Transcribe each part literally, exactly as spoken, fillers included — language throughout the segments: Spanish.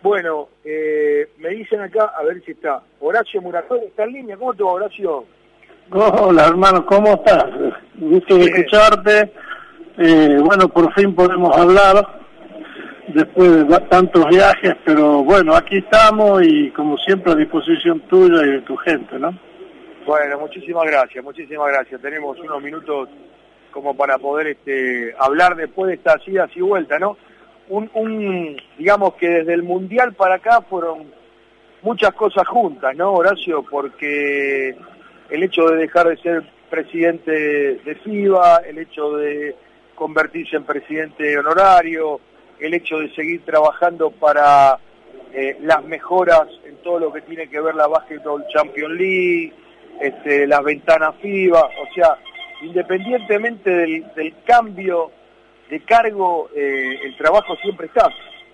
Bueno, eh, me dicen acá, a ver si está, Horacio Muratón está en línea. ¿Cómo te va, Horacio? Hola, hermano, ¿cómo estás? Gusto de escucharte. Eh, bueno, por fin podemos hablar después de tantos viajes, pero bueno, aquí estamos y como siempre a disposición tuya y de tu gente, ¿no? Bueno, muchísimas gracias, muchísimas gracias. Tenemos unos minutos como para poder este, hablar después de estas idas y vueltas, ¿no? Un, un, digamos que desde el Mundial para acá fueron muchas cosas juntas, ¿no, Horacio? Porque el hecho de dejar de ser presidente de FIBA, el hecho de convertirse en presidente honorario, el hecho de seguir trabajando para eh, las mejoras en todo lo que tiene que ver la Basketball Champions League, este, las ventanas FIBA, o sea, independientemente del, del cambio de cargo, eh, el trabajo siempre está.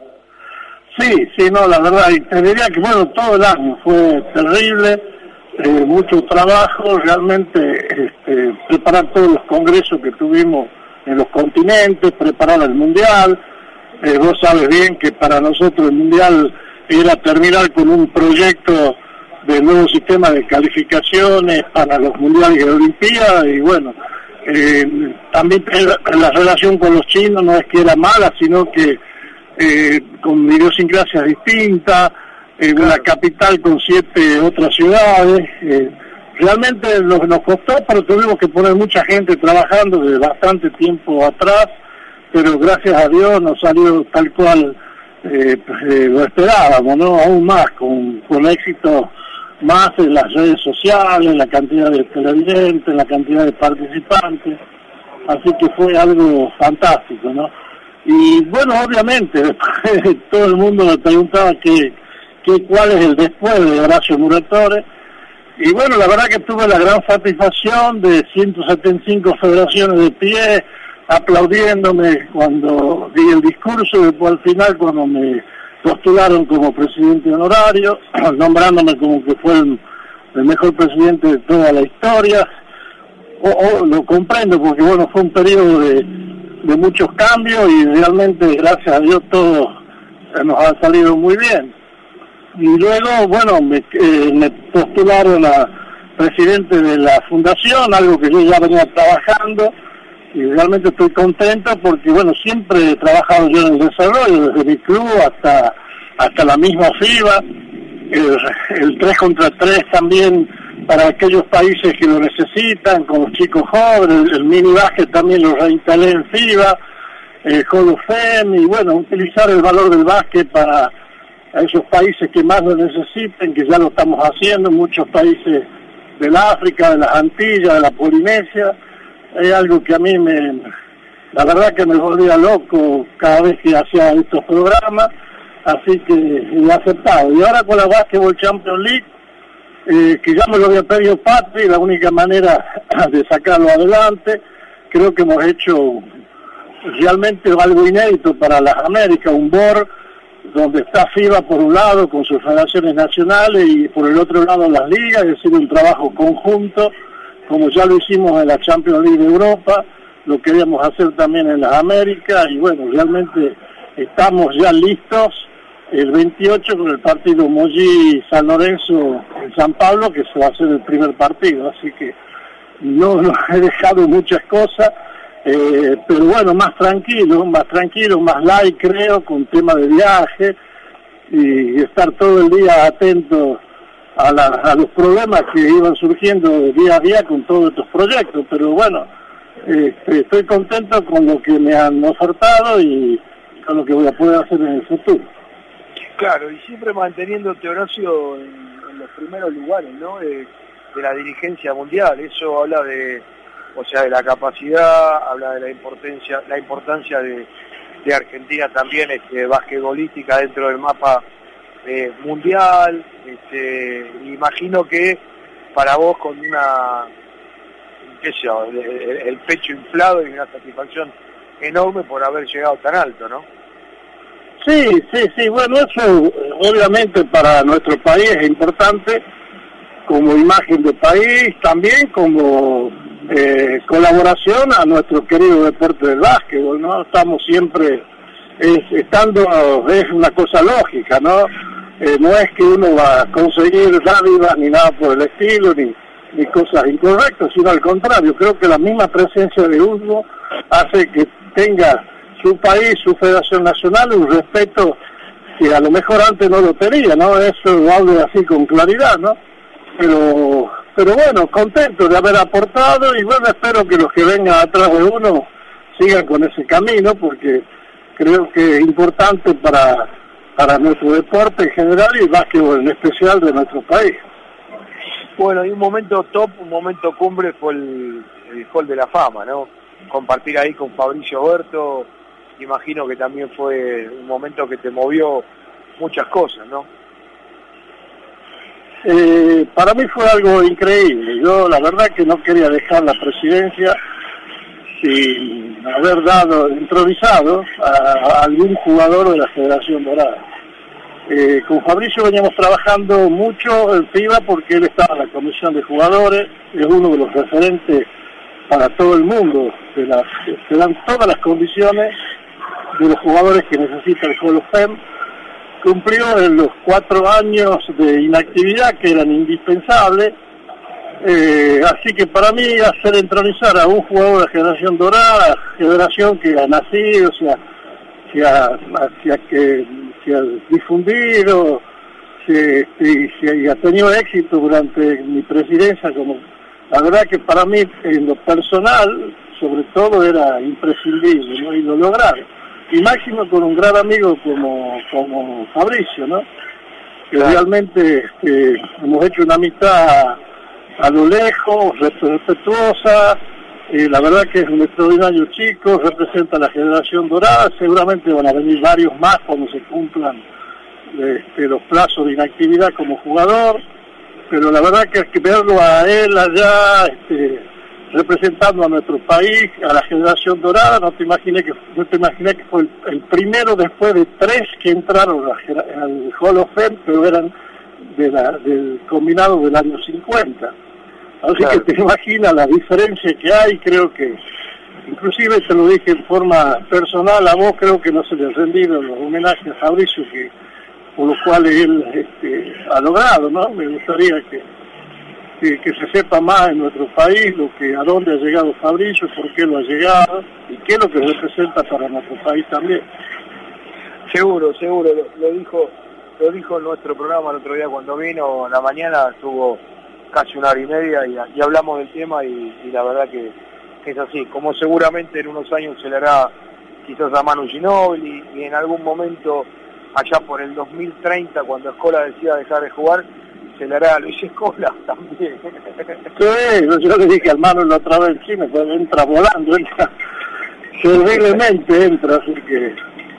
Sí, sí, no, la verdad, y te diría que bueno, todo el año fue terrible, eh, mucho trabajo, realmente este, preparar todos los congresos que tuvimos en los continentes, preparar el Mundial, eh, vos sabes bien que para nosotros el Mundial era terminar con un proyecto de nuevo sistema de calificaciones para los Mundiales y las Olimpiadas, y bueno, eh, también la relación con los chinos no es que era mala, sino que eh, con idiosincrasias distintas, eh, claro. Una capital con siete otras ciudades, eh, realmente nos, nos costó, pero tuvimos que poner mucha gente trabajando desde bastante tiempo atrás, pero gracias a Dios nos salió tal cual eh, eh, lo esperábamos, ¿no? Aún más, con, con éxito más en las redes sociales, la cantidad de televidentes, la cantidad de participantes, así que fue algo fantástico, ¿no? Y bueno, obviamente, después todo el mundo me preguntaba que, que cuál es el después de Horacio Muratore, y bueno, la verdad que tuve la gran satisfacción de ciento setenta y cinco federaciones de pie, aplaudiéndome cuando di el discurso, y después al final cuando me postularon como presidente honorario, nombrándome como que fue el, el mejor presidente de toda la historia. O, o, lo comprendo porque bueno, fue un periodo de, de muchos cambios y realmente gracias a Dios todo nos ha salido muy bien. Y luego, bueno, me, eh, me postularon a presidente de la fundación, algo que yo ya venía trabajando, y realmente estoy contento porque, bueno, siempre he trabajado yo en el desarrollo, desde mi club hasta hasta la misma FIBA, el, el tres contra tres también para aquellos países que lo necesitan, con los chicos jóvenes, el, el mini básquet también lo reinstalé en FIBA, el Hall of Fame, y bueno, utilizar el valor del básquet para esos países que más lo necesiten, que ya lo estamos haciendo, muchos países del África, de las Antillas, de la Polinesia. Es algo que a mí me, la verdad que me volvía loco cada vez que hacía estos programas, así que he aceptado. Y ahora con la Basketball Champions League, eh, que ya me lo había pedido Patri, la única manera de sacarlo adelante, creo que hemos hecho realmente algo inédito para las Américas, un board donde está FIBA por un lado con sus federaciones nacionales y por el otro lado las ligas, es decir, un trabajo conjunto, como ya lo hicimos en la Champions League de Europa, lo queríamos hacer también en las Américas, y bueno, realmente estamos ya listos el veintiocho con el partido Mollí-San Lorenzo en San Pablo, que se va a hacer el primer partido, así que no, no he dejado muchas cosas, eh, pero bueno, más tranquilo, más tranquilo, más light creo, con tema de viaje, y estar todo el día atento A, la, a los problemas que iban surgiendo día a día con todos estos proyectos, pero bueno, eh, estoy contento con lo que me han ofertado y con lo que voy a poder hacer en el futuro. Claro, y siempre manteniéndote, Horacio, en, en los primeros lugares, ¿no?, de, de la dirigencia mundial. Eso habla de, o sea, de la capacidad, habla de la importancia, la importancia de, de Argentina también, este, basquetbolística dentro del mapa Eh, mundial. Este, imagino que para vos con una, qué sé yo, el, el pecho inflado y una satisfacción enorme por haber llegado tan alto, ¿no? Sí, sí, sí, bueno, eso obviamente para nuestro país es importante como imagen de país, también como eh, colaboración a nuestro querido deporte del básquetbol, ¿no? Estamos siempre es, estando, es una cosa lógica, ¿no? Eh, no es que uno va a conseguir dádivas ni nada por el estilo, ni, ni cosas incorrectas, sino al contrario, creo que la misma presencia de uno hace que tenga su país, su federación nacional, un respeto que a lo mejor antes no lo tenía, ¿no? Eso lo hablo así con claridad, ¿no? Pero, pero bueno, contento de haber aportado y bueno, espero que los que vengan atrás de uno sigan con ese camino, porque creo que es importante para, para nuestro deporte en general y el básquetbol en especial de nuestro país. Bueno, y un momento top, un momento cumbre fue el, el Hall de la Fama, ¿no? Compartir ahí con Fabricio Oberto, imagino que también fue un momento que te movió muchas cosas, ¿no? Eh, para mí fue algo increíble. Yo la verdad que no quería dejar la presidencia sin haber dado, entronizado a, a algún jugador de la Federación Dorada. Eh, con Fabricio veníamos trabajando mucho en FIBA porque él estaba en la comisión de jugadores, es uno de los referentes para todo el mundo, de las, se dan todas las condiciones de los jugadores que necesita el Hall of Fame. Cumplió en los cuatro años de inactividad que eran indispensables, eh, así que para mí hacer entronizar a un jugador de la Generación Dorada, generación que ha nacido, se ha, se ha, se ha, que, se ha difundido, se, se, se ha tenido éxito durante mi presidencia, como la verdad que para mí en lo personal sobre todo era imprescindible, ¿no? Y lo lograron. Y máximo con un gran amigo como, como Fabricio, ¿no? Que claro, realmente este, hemos hecho una amistad a lo lejos, respetuosa, eh, la verdad que es un extraordinario chico, representa a la Generación Dorada, seguramente van a venir varios más cuando se cumplan este, los plazos de inactividad como jugador, pero la verdad que hay que verlo a él allá, este, representando a nuestro país, a la Generación Dorada. No te imaginé que no te imaginé que fue el, el primero después de tres que entraron a, al Hall of Fame, pero eran de la, del combinado del año cincuenta. Así claro, que te imaginas la diferencia que hay. Creo que, inclusive te lo dije en forma personal, a vos creo que no se le han rendido los homenajes a Fabricio, que por los cuales él este, ha logrado, ¿no? Me gustaría que Que, que se sepa más en nuestro país lo que a dónde ha llegado Fabricio, por qué lo ha llegado y qué es lo que representa para nuestro país también. Seguro, seguro, lo, lo dijo lo dijo en nuestro programa el otro día cuando vino, en la mañana estuvo casi una hora y media y, y hablamos del tema y, y la verdad que, que es así, como seguramente en unos años se le hará quizás a Manu Ginóbili y, y en algún momento allá por el dos mil treinta cuando Escola decida dejar de jugar se le hará a Luis Escola también. Sí, yo le dije al Manu la otra vez, sí, me entra volando, entra, terriblemente entra, así que...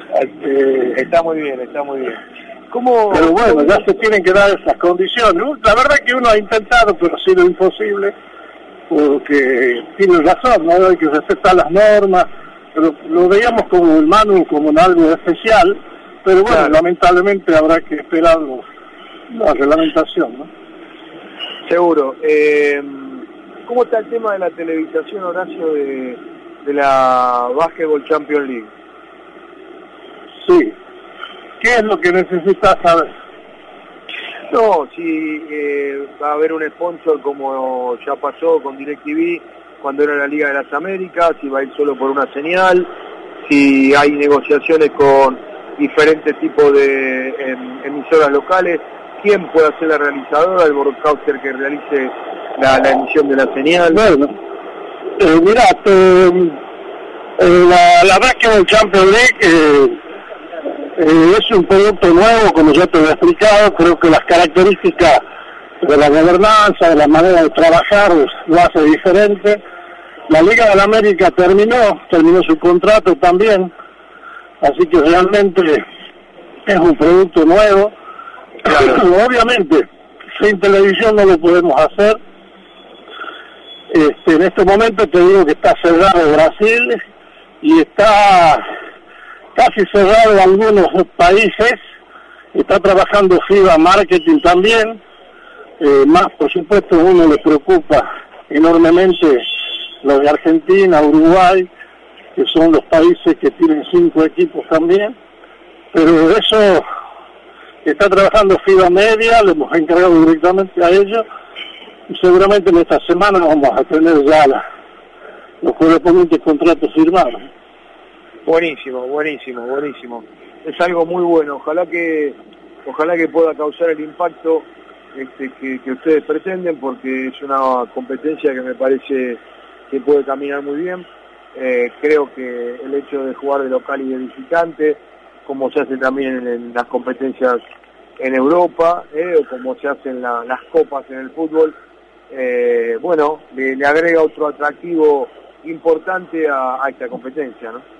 Este, está muy bien, está muy bien. ¿Cómo, pero bueno, cómo... ya se tienen que dar esas condiciones. La verdad que uno ha intentado, pero ha sido imposible, porque tiene razón, ¿no? Hay que respetar las normas, pero lo veíamos como el Manu, como en algo especial, pero bueno, claro, lamentablemente habrá que esperarlo. La reglamentación, ¿no? Seguro. Eh, ¿Cómo está el tema de la televisación, Horacio, de, de la Basketball Champions League? Sí. ¿Qué es lo que necesitas saber? No, si eh, va a haber un sponsor como ya pasó con DirecTV cuando era la Liga de las Américas, si va a ir solo por una señal, si hay negociaciones con diferentes tipos de em, emisoras locales. ¿Quién puede ser la realizadora, el broadcaster que realice la, la emisión de la señal? Bueno, eh, mirá, eh, eh, la, la Basketball Champions League eh, eh, es un producto nuevo, como ya te he explicado. Creo que las características de la gobernanza, de la manera de trabajar, lo hace diferente. La Liga de la América terminó, terminó su contrato también, así que realmente es un producto nuevo. Claro. Obviamente, sin televisión no lo podemos hacer. Este, en este momento te digo que está cerrado Brasil y está casi cerrado algunos países. Está trabajando FIBA Marketing también. Eh, más, por supuesto, a uno le preocupa enormemente lo de Argentina, Uruguay, que son los países que tienen cinco equipos también, pero eso está trabajando FIBA Media, le hemos encargado directamente a ellos, y seguramente en esta semana vamos a tener ya la, los correspondientes contratos firmados. Buenísimo, buenísimo, buenísimo. Es algo muy bueno, ojalá que ojalá que pueda causar el impacto este, que, que ustedes pretenden, porque es una competencia que me parece que puede caminar muy bien. Eh, creo que el hecho de jugar de local y de visitante, como se hace también en, en las competencias en Europa, eh, o como se hacen la, las copas en el fútbol, eh, bueno, le, le agrega otro atractivo importante a, a esta competencia, ¿no?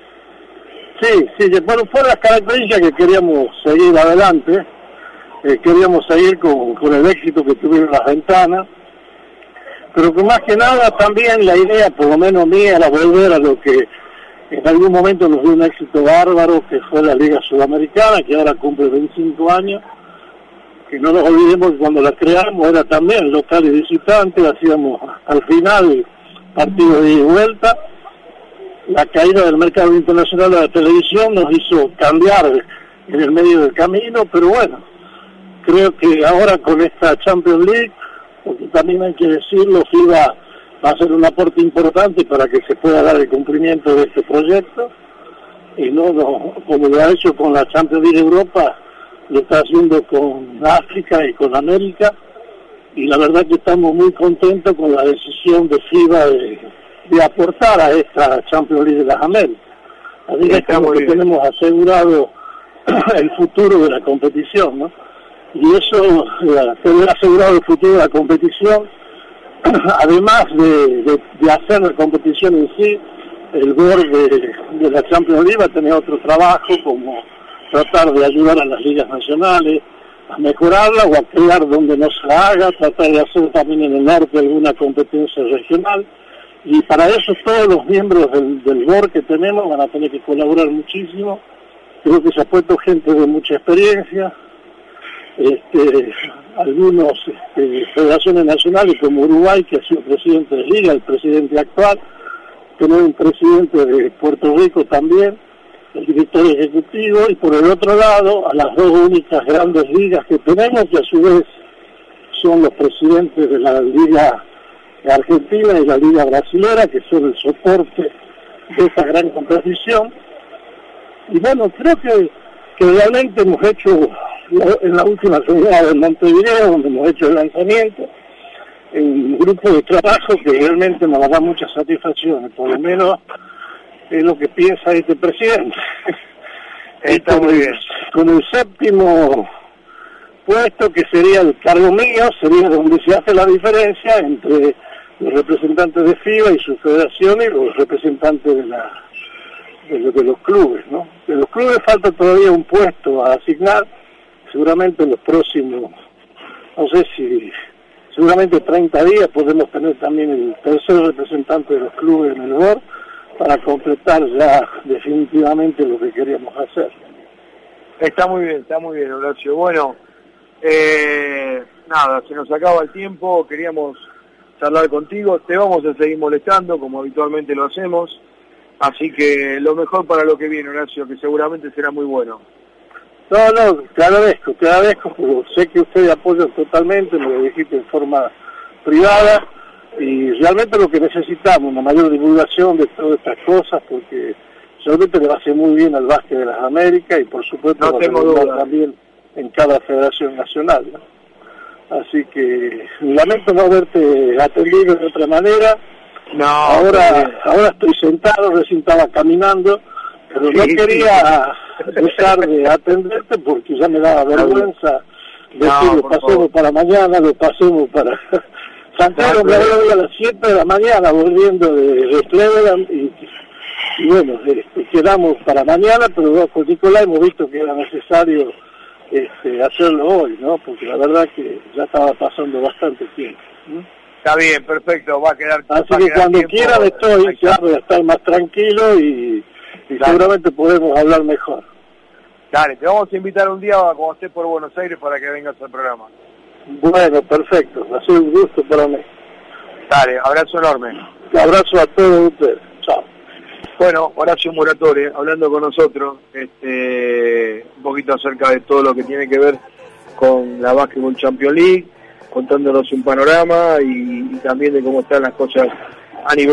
Sí, sí, bueno, fueron las características que queríamos seguir adelante, eh, queríamos seguir con, con el éxito que tuvieron las ventanas, pero que más que nada también la idea, por lo menos mía, era volver a lo que en algún momento nos dio un éxito bárbaro, que fue la Liga Sudamericana, que ahora cumple veinticinco años, que no nos olvidemos que cuando la creamos era también local y visitante, hacíamos al final partidos de ida y vuelta. La caída del mercado internacional de la televisión nos hizo cambiar en el medio del camino, pero bueno, creo que ahora con esta Champions League, porque también hay que decirlo, FIBA va a ser un aporte importante para que se pueda dar el cumplimiento de este proyecto, y no, no como lo ha hecho con la Champions League Europa, lo está haciendo con África y con América, y la verdad que estamos muy contentos con la decisión de FIBA de, de aportar a esta Champions League de las Américas. Así que estamos que tenemos asegurado el futuro de la competición, ¿no? Y eso, eh, tener asegurado el futuro de la competición, además de, de, de hacer la competición en sí, el board de, de la Champions League va a tener otro trabajo, como tratar de ayudar a las ligas nacionales a mejorarla o a crear donde no se la haga, tratar de hacer también en el norte alguna competencia regional, y para eso todos los miembros del, del board que tenemos van a tener que colaborar muchísimo. Creo que se ha puesto gente de mucha experiencia, este, algunos este, federaciones nacionales como Uruguay, que ha sido presidente de liga, el presidente actual, tenemos un presidente de Puerto Rico también, el director ejecutivo, y por el otro lado a las dos únicas grandes ligas que tenemos, que a su vez son los presidentes de la Liga Argentina y la Liga Brasilera, que son el soporte de esta gran competición. Y bueno, creo que, que realmente hemos hecho, en la última reunión de Montevideo, donde hemos hecho el lanzamiento, un grupo de trabajo que realmente nos da muchas satisfacciones, por lo menos es lo que piensa este presidente. Está muy bien. Con el séptimo puesto, que sería el cargo mío, sería donde se hace la diferencia entre los representantes de FIBA y su federación y los representantes de la de, de los clubes, ¿no? De los clubes falta todavía un puesto a asignar, seguramente en los próximos, no sé si, seguramente treinta días podemos tener también el tercer representante de los clubes en el board para completar ya definitivamente lo que queríamos hacer. Está muy bien, está muy bien, Horacio. Bueno, eh, nada, se nos acaba el tiempo, queríamos charlar contigo, te vamos a seguir molestando como habitualmente lo hacemos, así que lo mejor para lo que viene, Horacio, que seguramente será muy bueno. No, no, te agradezco, te agradezco, porque sé que ustedes apoyan totalmente, me lo dijiste en forma privada, y realmente lo que necesitamos, una mayor divulgación de todas estas cosas, porque realmente le va a hacer muy bien al básquet de las Américas, y por supuesto no tengo duda también en cada federación nacional, ¿no? Así que lamento no haberte atendido de otra manera. No, ahora ahora estoy sentado, recién estaba caminando, pero sí, no quería sí. dejar de atenderte porque ya me daba vergüenza decir no, lo pasemos favor. para mañana, lo pasemos para... Santiago me habló a las siete de la mañana volviendo de, de Cleveland y, y bueno, eh, quedamos para mañana, pero con Nicolás hemos visto que era necesario este, hacerlo hoy, ¿no? Porque la verdad que ya estaba pasando bastante tiempo, ¿no? Está bien, perfecto, va a quedar... Así va que quedar cuando tiempo, quieran estoy, ya voy a estar más tranquilo y, y seguramente podemos hablar mejor. Dale, te vamos a invitar un día cuando estés por Buenos Aires para que vengas al programa. Bueno, perfecto, ha sido un gusto para mí. Dale, abrazo enorme. Un abrazo a todos ustedes. Chao. Bueno, Horacio Muratore, hablando con nosotros, este, un poquito acerca de todo lo que tiene que ver con la Basketball Champions League, contándonos un panorama y, y también de cómo están las cosas a nivel